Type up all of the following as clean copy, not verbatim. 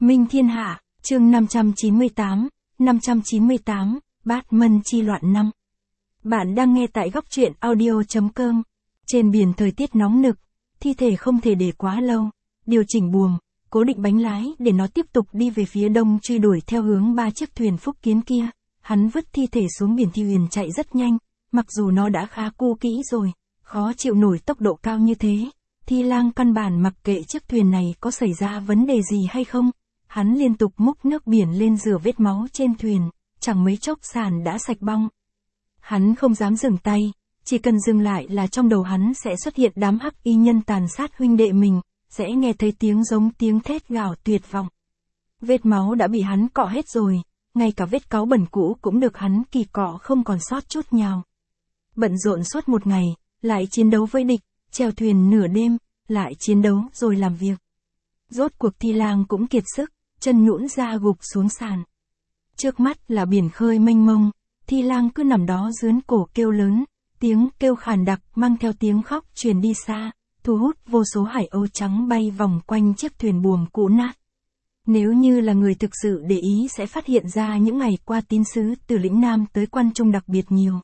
Minh Thiên Hạ, chương 598, Bát Mân Chi Loạn 5. Bạn đang nghe tại góc truyện audio.com. Trên biển thời tiết nóng nực, thi thể không thể để quá lâu. Điều chỉnh buồm, cố định bánh lái để nó tiếp tục đi về phía đông truy đuổi theo hướng 3 chiếc thuyền Phúc Kiến kia. Hắn vứt thi thể xuống biển. Thi Huyền chạy rất nhanh, mặc dù nó đã khá cũ kỹ rồi, khó chịu nổi tốc độ cao như thế. Thi Lang căn bản mặc kệ chiếc thuyền này có xảy ra vấn đề gì hay không. Hắn liên tục múc nước biển lên rửa vết máu trên thuyền, chẳng mấy chốc sàn đã sạch bong. Hắn không dám dừng tay, chỉ cần dừng lại là trong đầu hắn sẽ xuất hiện đám hắc y nhân tàn sát huynh đệ mình, sẽ nghe thấy tiếng giống tiếng thét gào tuyệt vọng. Vết máu đã bị hắn cọ hết rồi, ngay cả vết cáu bẩn cũ cũng được hắn kỳ cọ không còn sót chút nào. Bận rộn suốt một ngày, lại chiến đấu với địch, chèo thuyền nửa đêm, lại chiến đấu rồi làm việc. Rốt cuộc Thi Lang cũng kiệt sức, chân nhũn ra gục xuống sàn. Trước mắt là biển khơi mênh mông, Thi Lang cứ nằm đó dướn cổ kêu lớn, tiếng kêu khàn đặc mang theo tiếng khóc truyền đi xa, thu hút vô số hải âu trắng bay vòng quanh chiếc thuyền buồm cũ nát. Nếu như là người thực sự để ý sẽ phát hiện ra những ngày qua tín sứ từ lĩnh Nam tới Quan Trung đặc biệt nhiều.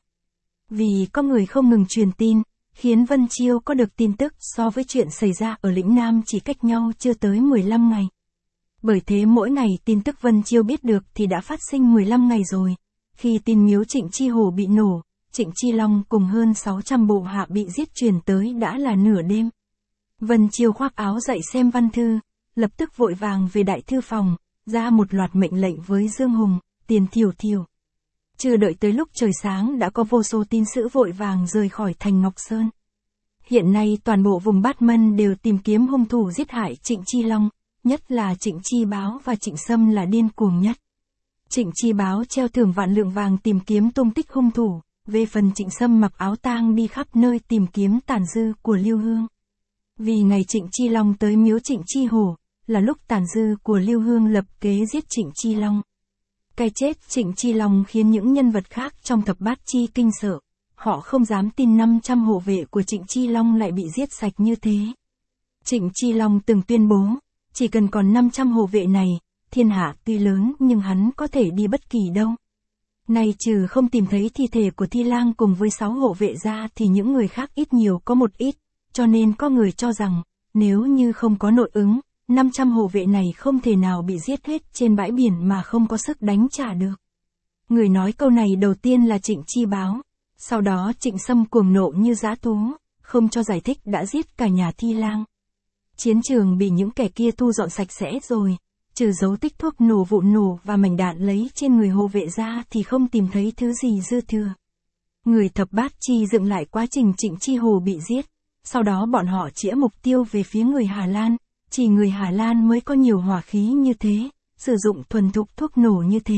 Vì có người không ngừng truyền tin, khiến Vân Chiêu có được tin tức so với chuyện xảy ra ở lĩnh Nam chỉ cách nhau chưa tới 15 ngày. Bởi thế mỗi ngày tin tức Vân Chiêu biết được thì đã phát sinh 15 ngày rồi. Khi tin miếu Trịnh Chi Hổ bị nổ, Trịnh Chi Long cùng hơn 600 bộ hạ bị giết truyền tới đã là nửa đêm. Vân Chiêu khoác áo dậy xem văn thư, lập tức vội vàng về đại thư phòng, ra một loạt mệnh lệnh với Dương Hùng, Tiền Thiểu Thiểu. Chưa đợi tới lúc trời sáng đã có vô số tín sứ vội vàng rời khỏi thành Ngọc Sơn. Hiện nay toàn bộ vùng Bát Mân đều tìm kiếm hung thủ giết hại Trịnh Chi Long, nhất là Trịnh Chi Báo và Trịnh Sâm là điên cuồng nhất. Trịnh Chi Báo treo thưởng vạn lượng vàng tìm kiếm tung tích hung thủ, về phần Trịnh Sâm mặc áo tang đi khắp nơi tìm kiếm tàn dư của Lưu Hương. Vì ngày Trịnh Chi Long tới miếu Trịnh Chi Hổ, là lúc tàn dư của Lưu Hương lập kế giết Trịnh Chi Long. Cái chết Trịnh Chi Long khiến những nhân vật khác trong thập bát chi kinh sợ, họ không dám tin 500 hộ vệ của Trịnh Chi Long lại bị giết sạch như thế. Trịnh Chi Long từng tuyên bố, chỉ cần còn 500 hộ vệ này, thiên hạ tuy lớn nhưng hắn có thể đi bất kỳ đâu. Nay trừ không tìm thấy thi thể của Thi Lang cùng với 6 hộ vệ ra thì những người khác ít nhiều có một ít, cho nên có người cho rằng, nếu như không có nội ứng, 500 hộ vệ này không thể nào bị giết hết trên bãi biển mà không có sức đánh trả được. Người nói câu này đầu tiên là Trịnh Chi Báo, sau đó Trịnh Sâm cuồng nộ như dã thú, không cho giải thích đã giết cả nhà Thi Lang. Chiến trường bị những kẻ kia thu dọn sạch sẽ rồi, trừ dấu tích thuốc nổ vụ nổ và mảnh đạn lấy trên người hộ vệ ra thì không tìm thấy thứ gì dư thừa. Người thập bát chi dựng lại quá trình Trịnh Chi Hồ bị giết, sau đó bọn họ chĩa mục tiêu về phía người Hà Lan, chỉ người Hà Lan mới có nhiều hỏa khí như thế, sử dụng thuần thục thuốc nổ như thế.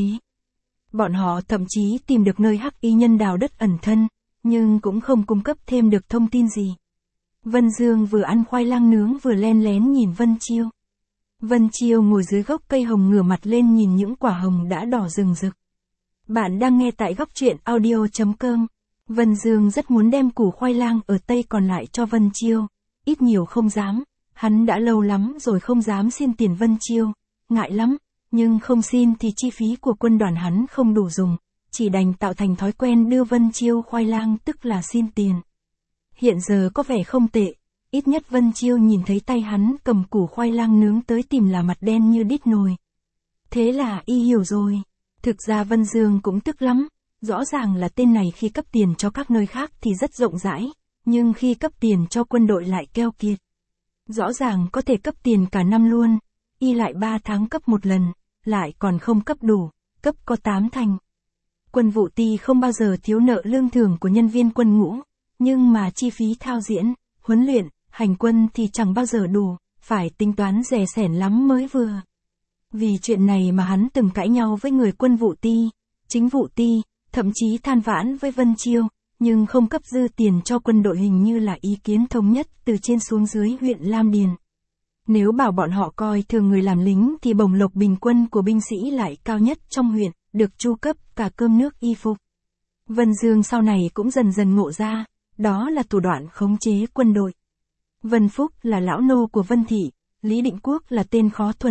Bọn họ thậm chí tìm được nơi hắc y nhân đào đất ẩn thân, nhưng cũng không cung cấp thêm được thông tin gì. Vân Dương vừa ăn khoai lang nướng vừa len lén nhìn Vân Chiêu. Vân Chiêu ngồi dưới gốc cây hồng ngửa mặt lên nhìn những quả hồng đã đỏ rừng rực. Bạn đang nghe tại góc truyện audio.com. Vân Dương rất muốn đem củ khoai lang ở Tây còn lại cho Vân Chiêu, ít nhiều không dám, hắn đã lâu lắm rồi không dám xin tiền Vân Chiêu, ngại lắm, nhưng không xin thì chi phí của quân đoàn hắn không đủ dùng, chỉ đành tạo thành thói quen đưa Vân Chiêu khoai lang tức là xin tiền. Hiện giờ có vẻ không tệ, ít nhất Vân Chiêu nhìn thấy tay hắn cầm củ khoai lang nướng tới tìm là mặt đen như đít nồi. Thế là y hiểu rồi. Thực ra Vân Dương cũng tức lắm, rõ ràng là tên này khi cấp tiền cho các nơi khác thì rất rộng rãi, nhưng khi cấp tiền cho quân đội lại keo kiệt. Rõ ràng có thể cấp tiền cả năm luôn, y lại 3 tháng cấp một lần, lại còn không cấp đủ, cấp có 8 thành. Quân vụ ty không bao giờ thiếu nợ lương thưởng của nhân viên quân ngũ, nhưng mà chi phí thao diễn, huấn luyện, hành quân thì chẳng bao giờ đủ, phải tính toán dè sẻn lắm mới vừa. Vì chuyện này mà hắn từng cãi nhau với người quân vụ ty, chính vụ ty, thậm chí than vãn với Vân Chiêu, nhưng không cấp dư tiền cho quân đội hình như là ý kiến thống nhất từ trên xuống dưới huyện Lam Điền. Nếu bảo bọn họ coi thường người làm lính thì bổng lộc bình quân của binh sĩ lại cao nhất trong huyện, được chu cấp cả cơm nước y phục. Vân Dương sau này cũng dần dần ngộ ra, đó là thủ đoạn khống chế quân đội. Vân Phúc là lão nô của Vân Thị, Lý Định Quốc là tên khó thuần,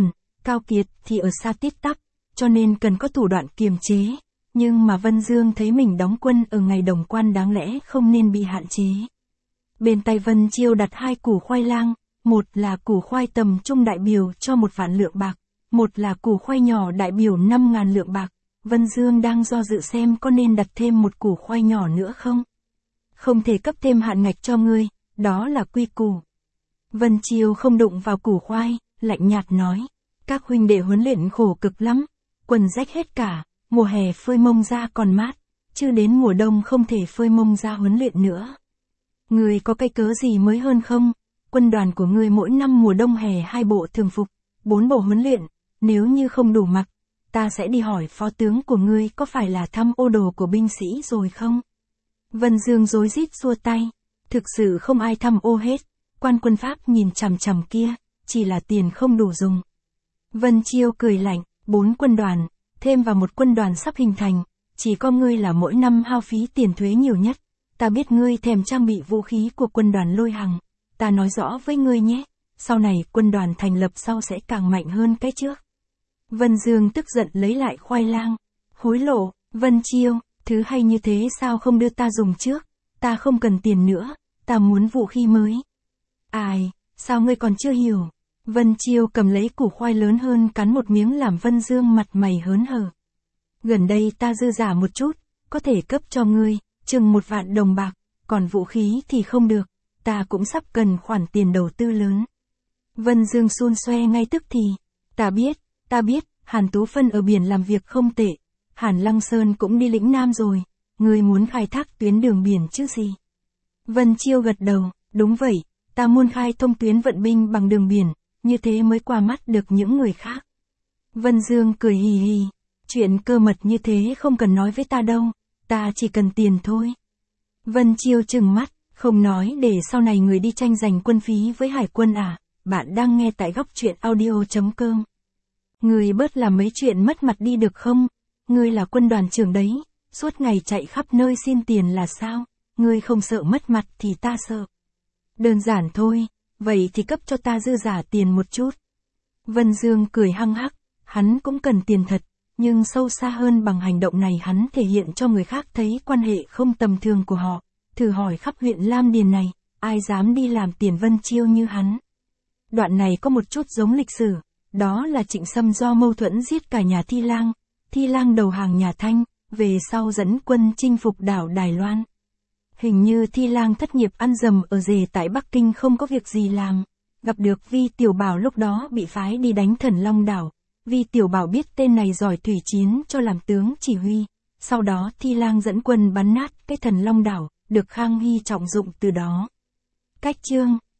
Cao kiệt thì ở xa tít tắp, cho nên cần có thủ đoạn kiềm chế. Nhưng mà Vân Dương thấy mình đóng quân ở ngày Đồng Quan đáng lẽ không nên bị hạn chế. Bên tay Vân Chiêu đặt 2 củ khoai lang, một là củ khoai tầm trung đại biểu cho 1 vạn lượng bạc, một là củ khoai nhỏ đại biểu 5.000 lượng bạc. Vân Dương đang do dự xem có nên đặt thêm 1 củ khoai nhỏ nữa không. Không thể cấp thêm hạn ngạch cho ngươi, đó là quy củ. Vân Chiêu không đụng vào củ khoai, lạnh nhạt nói. Các huynh đệ huấn luyện khổ cực lắm, quần rách hết cả, mùa hè phơi mông ra còn mát, chứ đến mùa đông không thể phơi mông ra huấn luyện nữa. Ngươi có cái cớ gì mới hơn không? Quân đoàn của ngươi mỗi năm mùa đông hè 2 bộ thường phục, 4 bộ huấn luyện, nếu như không đủ mặc, ta sẽ đi hỏi phó tướng của ngươi có phải là thăm ô đồ của binh sĩ rồi không? Vân Dương rối rít xua tay, thực sự không ai thăm ô hết, quan quân Pháp nhìn chằm chằm kia, chỉ là tiền không đủ dùng. Vân Chiêu cười lạnh, 4 quân đoàn, thêm vào 1 quân đoàn sắp hình thành, chỉ có ngươi là mỗi năm hao phí tiền thuế nhiều nhất. Ta biết ngươi thèm trang bị vũ khí của quân đoàn Lôi Hằng, ta nói rõ với ngươi nhé, sau này quân đoàn thành lập sau sẽ càng mạnh hơn cái trước. Vân Dương tức giận lấy lại khoai lang, hối lộ, Vân Chiêu, thứ hay như thế sao không đưa ta dùng trước, ta không cần tiền nữa, ta muốn vũ khí mới. Ai, sao ngươi còn chưa hiểu? Vân Chiêu cầm lấy củ khoai lớn hơn cắn một miếng làm Vân Dương mặt mày hớn hở. Gần đây ta dư giả một chút, có thể cấp cho ngươi, chừng 1 vạn đồng bạc, còn vũ khí thì không được, ta cũng sắp cần khoản tiền đầu tư lớn. Vân Dương xun xoe ngay tức thì, ta biết, Hàn Tú Phân ở biển làm việc không tệ, Hàn Lăng Sơn cũng đi lĩnh Nam rồi, ngươi muốn khai thác tuyến đường biển chứ gì? Vân Chiêu gật đầu, đúng vậy, ta muốn khai thông tuyến vận binh bằng đường biển, như thế mới qua mắt được những người khác. Vân Dương cười hì hì, chuyện cơ mật như thế không cần nói với ta đâu, ta chỉ cần tiền thôi. Vân Chiêu trừng mắt, không nói để sau này người đi tranh giành quân phí với hải quân à, bạn đang nghe tại góc truyện audio.com. Người bớt làm mấy chuyện mất mặt đi được không, ngươi là quân đoàn trưởng đấy, suốt ngày chạy khắp nơi xin tiền là sao, ngươi không sợ mất mặt thì ta sợ. Đơn giản thôi, vậy thì cấp cho ta dư giả tiền một chút. Vân Dương cười hăng hắc, hắn cũng cần tiền thật, nhưng sâu xa hơn bằng hành động này hắn thể hiện cho người khác thấy quan hệ không tầm thường của họ. Thử hỏi khắp huyện Lam Điền này, ai dám đi làm tiền Vân Chiêu như hắn. Đoạn này có một chút giống lịch sử, đó là Trịnh Sâm do mâu thuẫn giết cả nhà Thi Lang đầu hàng nhà Thanh, về sau dẫn quân chinh phục đảo Đài Loan. Hình như Thi Lang thất nghiệp ăn dầm ở rể tại Bắc Kinh không có việc gì làm, gặp được Vi Tiểu Bảo lúc đó bị phái đi đánh Thần Long đảo. Vi Tiểu Bảo biết tên này giỏi thủy chiến cho làm tướng chỉ huy, sau đó Thi Lang dẫn quân bắn nát cái Thần Long đảo, được Khang Hy trọng dụng từ đó. Cách chương